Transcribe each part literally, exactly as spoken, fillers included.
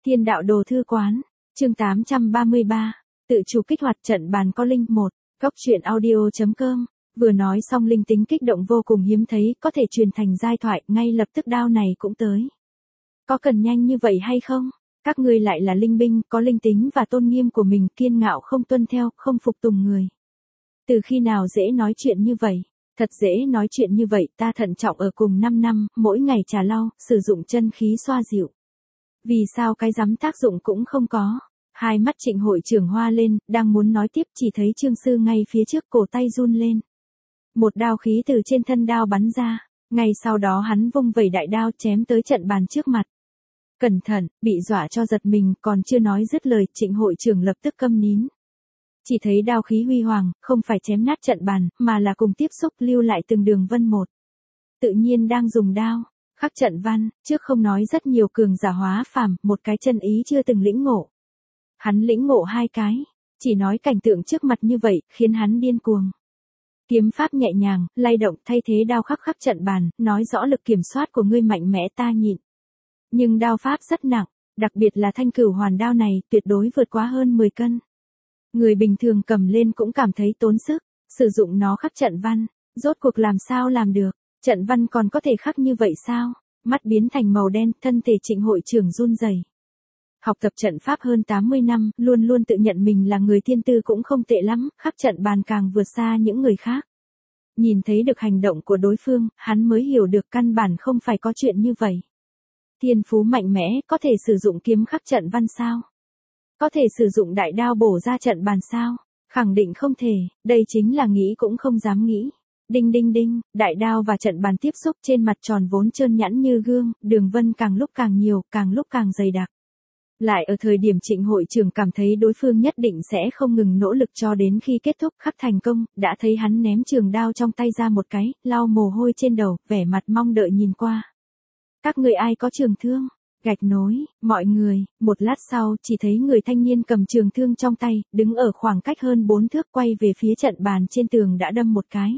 Thiên đạo đồ thư quán, chương tám trăm ba mươi ba, tự chủ kích hoạt trận bàn có linh một, góc truyện audio.com, vừa nói xong linh tính kích động vô cùng hiếm thấy, có thể truyền thành giai thoại, ngay lập tức đao này cũng tới. Có cần nhanh như vậy hay không? Các ngươi lại là linh binh, có linh tính và tôn nghiêm của mình, kiên ngạo không tuân theo, không phục tùng người. Từ khi nào dễ nói chuyện như vậy? Thật dễ nói chuyện như vậy, ta thận trọng ở cùng năm năm, mỗi ngày trà lau, sử dụng chân khí xoa dịu. Vì sao cái dám tác dụng cũng không có? Hai mắt Trịnh hội trưởng hoa lên, đang muốn nói tiếp chỉ thấy Trương Sư ngay phía trước cổ tay run lên. Một đao khí từ trên thân đao bắn ra, ngay sau đó hắn vung vẩy đại đao chém tới trận bàn trước mặt. Cẩn thận, bị dọa cho giật mình, còn chưa nói dứt lời, Trịnh hội trưởng lập tức câm nín. Chỉ thấy đao khí huy hoàng, không phải chém nát trận bàn, mà là cùng tiếp xúc lưu lại từng đường vân một. Tự nhiên đang dùng đao khắc trận văn, trước không nói rất nhiều cường giả hóa phàm, một cái chân ý chưa từng lĩnh ngộ. Hắn lĩnh ngộ hai cái, chỉ nói cảnh tượng trước mặt như vậy, khiến hắn điên cuồng. Kiếm pháp nhẹ nhàng, lay động thay thế đao khắc khắc trận bàn, nói rõ lực kiểm soát của ngươi mạnh mẽ ta nhịn. Nhưng đao pháp rất nặng, đặc biệt là thanh cửu hoàn đao này, tuyệt đối vượt quá hơn mười cân. Người bình thường cầm lên cũng cảm thấy tốn sức, sử dụng nó khắc trận văn, rốt cuộc làm sao làm được, trận văn còn có thể khắc như vậy sao? Mắt biến thành màu đen, thân thể Trịnh hội trưởng run rẩy. Học tập trận pháp hơn tám mươi năm, luôn luôn tự nhận mình là người thiên tư cũng không tệ lắm, khắc trận bàn càng vượt xa những người khác. Nhìn thấy được hành động của đối phương, hắn mới hiểu được căn bản không phải có chuyện như vậy. Thiên phú mạnh mẽ, có thể sử dụng kiếm khắc trận văn sao? Có thể sử dụng đại đao bổ ra trận bàn sao? Khẳng định không thể, đây chính là nghĩ cũng không dám nghĩ. Đinh đinh đinh, đại đao và trận bàn tiếp xúc trên mặt tròn vốn trơn nhẵn như gương, đường vân càng lúc càng nhiều, càng lúc càng dày đặc. Lại ở thời điểm Trịnh hội trưởng cảm thấy đối phương nhất định sẽ không ngừng nỗ lực cho đến khi kết thúc khắc thành công, đã thấy hắn ném trường đao trong tay ra một cái, lau mồ hôi trên đầu, vẻ mặt mong đợi nhìn qua. Các người ai có trường thương? Gạch nối, mọi người, một lát sau chỉ thấy người thanh niên cầm trường thương trong tay, đứng ở khoảng cách hơn bốn thước quay về phía trận bàn trên tường đã đâm một cái.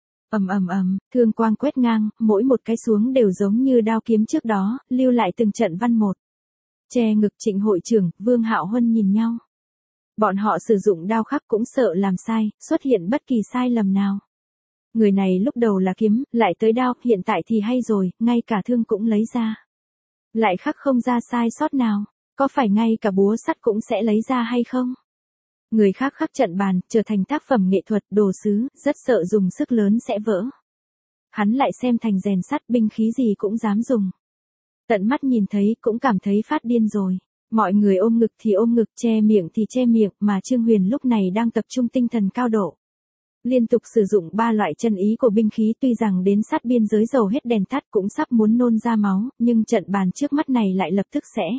Ầm ầm ầm, thương quang quét ngang, mỗi một cái xuống đều giống như đao kiếm trước đó, lưu lại từng trận văn một. Che ngực Trịnh hội trưởng, Vương Hạo Huân nhìn nhau. Bọn họ sử dụng đao khắc cũng sợ làm sai, xuất hiện bất kỳ sai lầm nào. Người này lúc đầu là kiếm, lại tới đao, hiện tại thì hay rồi, ngay cả thương cũng lấy ra. Lại khắc không ra sai sót nào, có phải ngay cả búa sắt cũng sẽ lấy ra hay không? Người khác khắc trận bàn, trở thành tác phẩm nghệ thuật, đồ sứ, rất sợ dùng sức lớn sẽ vỡ. Hắn lại xem thành rèn sắt, binh khí gì cũng dám dùng. Tận mắt nhìn thấy cũng cảm thấy phát điên rồi. Mọi người ôm ngực thì ôm ngực, che miệng thì che miệng, mà Trương Huyền lúc này đang tập trung tinh thần cao độ. Liên tục sử dụng ba loại chân ý của binh khí, tuy rằng đến sát biên giới dầu hết đèn tắt cũng sắp muốn nôn ra máu, nhưng trận bàn trước mắt này lại lập tức sẽ.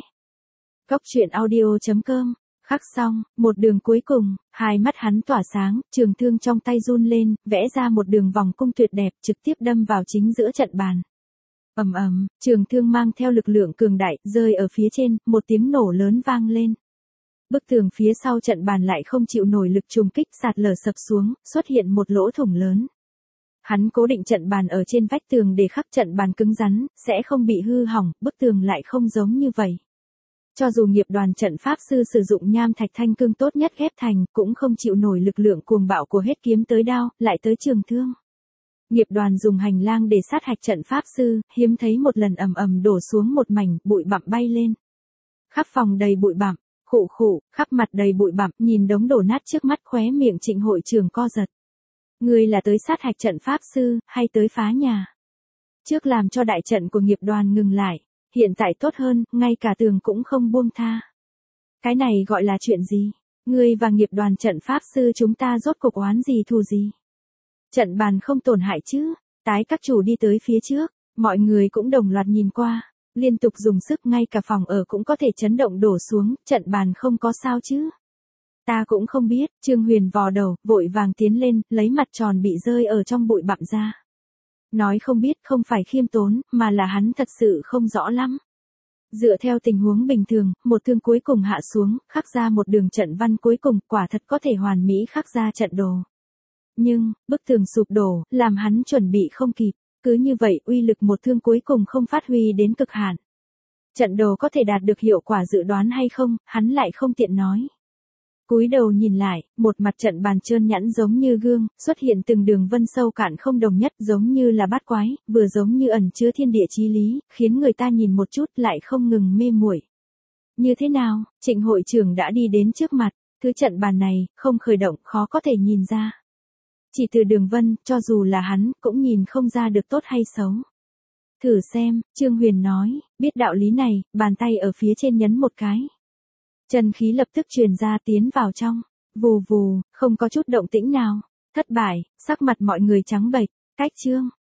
Góc truyện audio.com, khắc xong, một đường cuối cùng, hai mắt hắn tỏa sáng, trường thương trong tay run lên, vẽ ra một đường vòng cung tuyệt đẹp, trực tiếp đâm vào chính giữa trận bàn. Ầm ầm, trường thương mang theo lực lượng cường đại, rơi ở phía trên, một tiếng nổ lớn vang lên. Bức tường phía sau trận bàn lại không chịu nổi lực trùng kích, sạt lở sập xuống, xuất hiện một lỗ thủng lớn. Hắn cố định trận bàn ở trên vách tường để khắc trận bàn cứng rắn, sẽ không bị hư hỏng, bức tường lại không giống như vậy. Cho dù nghiệp đoàn trận pháp sư sử dụng nham thạch thanh cương tốt nhất ghép thành, cũng không chịu nổi lực lượng cuồng bạo của hết kiếm tới đao, lại tới trường thương. Nghiệp đoàn dùng hành lang để sát hạch trận pháp sư, hiếm thấy một lần ầm ầm đổ xuống một mảnh, bụi bặm bay lên. Khắp phòng đầy bụi bặm, khụ khụ, khắp mặt đầy bụi bặm, nhìn đống đổ nát trước mắt khóe miệng Trịnh hội trưởng co giật. Ngươi là tới sát hạch trận pháp sư, hay tới phá nhà? Trước làm cho đại trận của nghiệp đoàn ngừng lại, hiện tại tốt hơn, ngay cả tường cũng không buông tha. Cái này gọi là chuyện gì? Ngươi và nghiệp đoàn trận pháp sư chúng ta rốt cuộc oán gì thù gì? Trận bàn không tổn hại chứ? Tái các chủ đi tới phía trước, mọi người cũng đồng loạt nhìn qua, liên tục dùng sức, ngay cả phòng ở cũng có thể chấn động đổ xuống, trận bàn không có sao chứ? Ta cũng không biết, Trương Huyền vò đầu, vội vàng tiến lên, lấy mặt tròn bị rơi ở trong bụi bặm ra. Nói không biết không phải khiêm tốn, mà là hắn thật sự không rõ lắm. Dựa theo tình huống bình thường, một thương cuối cùng hạ xuống, khắc ra một đường trận văn cuối cùng, quả thật có thể hoàn mỹ khắc ra trận đồ. Nhưng, bức tường sụp đổ, làm hắn chuẩn bị không kịp, cứ như vậy uy lực một thương cuối cùng không phát huy đến cực hạn. Trận đồ có thể đạt được hiệu quả dự đoán hay không, hắn lại không tiện nói. Cúi đầu nhìn lại, một mặt trận bàn trơn nhẵn giống như gương, xuất hiện từng đường vân sâu cạn không đồng nhất giống như là bát quái, vừa giống như ẩn chứa thiên địa chí lý, khiến người ta nhìn một chút lại không ngừng mê muội. Như thế nào, Trịnh hội trưởng đã đi đến trước mặt, thứ trận bàn này, không khởi động khó có thể nhìn ra. Chỉ từ đường vân, cho dù là hắn, cũng nhìn không ra được tốt hay xấu. Thử xem, Trương Huyền nói, biết đạo lý này, bàn tay ở phía trên nhấn một cái. Chân khí lập tức truyền ra tiến vào trong, vù vù, không có chút động tĩnh nào. Thất bại, sắc mặt mọi người trắng bệch, cách Trương